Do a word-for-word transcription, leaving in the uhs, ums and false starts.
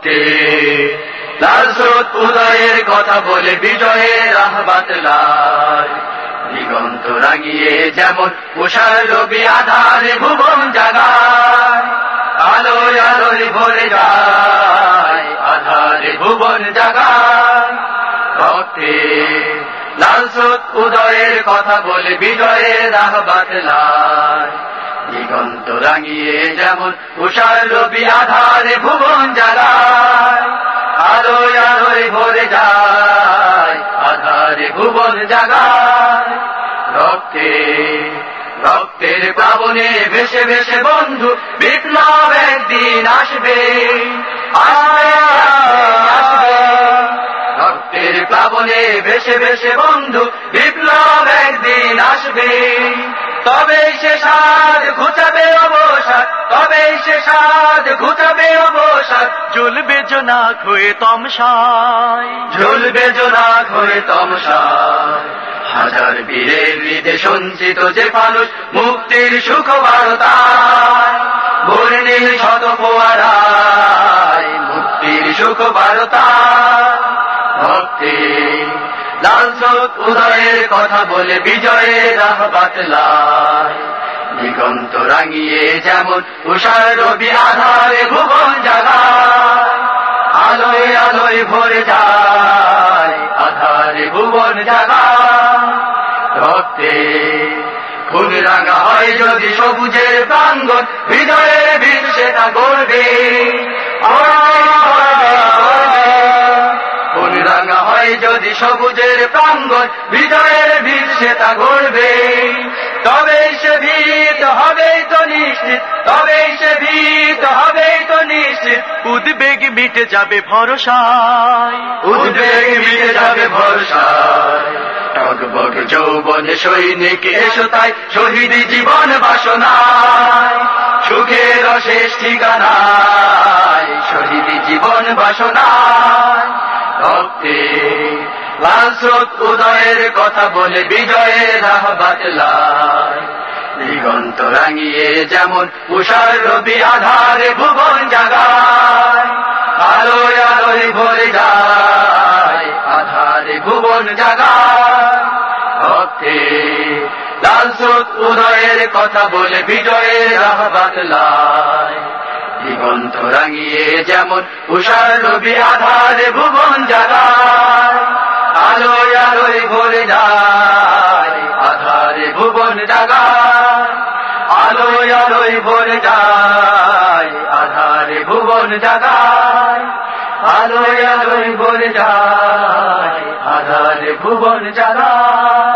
রক্তে লাল স্রোত উদয়ের কথা বলে বিজয়ের রাহ বাতলায়, দিগন্ত রাঙিয়ে যেমন উষার রবি আধারে ভুবন জাগায়, আলোয় আলোয় ভরে যায় আধারে ভুবন জাগায়। রক্তে লাল স্রোত উদয়ের কথা বলে বিজয়ের রাহ বাতলায়, দিগন্ত রাঙিয়ে যেমন উষার রবি আধারে ভুবন জাগায়, আলোয় আলোয় ভরে যায় আধারে ভুবন জাগায়। রক্তে রক্তের প্লাবনে ভেসে ভেসে বন্ধু বিপ্লব একদিন আসবে, আসবে আসবে। রক্তের প্লাবনে ভেসে ভেসে বন্ধু বিপ্লব একদিন আসবে, তবেই সে সাজ ঘুচাবে অবসাদ, তবেই সে সাজ ঘুচাবে অবসাদ। জ্বলবে জোনাক হয়ে তমসায়, ঝুলবে জোনাক হয়ে তমসায়। হাজার বীরের হৃদে সঞ্চিত যে ফানুষ মুক্তির সুখ বারতায়, ভোরে নীল শত ফোয়ারায় মুক্তির সুখ বারতায়। ভক্তি লাল স্রোত উদয়ের কথা বলে বিজয়ের রাহ বাতলায়, দিগন্ত রাঙিয়ে যেমন উষার রবি আধারে ভুবন জাগায়, আলোয় আলোয় ভরে যায় আধারে ভুবন জাগায়। রক্তে খুন রাঙা হয় যদি সবুজের প্রাঙ্গণ, হৃদয়ের বীর সেটা গড়বে, খুন রাঙা হয় যদি সবুজের প্রাঙ্গণ, হৃদয়ের বীর সেটা গড়বে। তবেই সে ভীত হবেই তো নিশ্চিত, তবেই সে ভীত হবেই তো নিশ্চিত। উদ্বেগ মিটে যাবে ভরসায়, উদ্বেগ মিটে যাবে ভরসায়। টগবগ যৌবনে সৈনিক এসো তাই শহীদ জীবন বাসনায়, সুখের অশেষ ঠিকানায় শহীদ জীবন বাসনায়। রক্তে লাল স্রোত উদয়ের কথা বলে বিজয়ের রাহ বাতলায়, দিগন্ত রাঙিয়ে যেমন উষার রবি আধারে ভুবন জাগায়, আলোয় আলোয় ভরে যায় আধারে ভুবন জাগায়। রক্তে লাল স্রোত উদয়ের কথা বলে বিজয়ের রাহ বাতলায়, দিগন্ত রাঙিয়ে যেমন উষার রবি আধারে ভুবন জাগায়, আলোয় আলোয় ভরে যায় আধারে ভুবন জাগায়, আলোয় আলোয় ভরে যায় আধারে ভুবন জাগায়, আলোয় আলোয় ভরে যায় আধারে ভুবন জাগায়।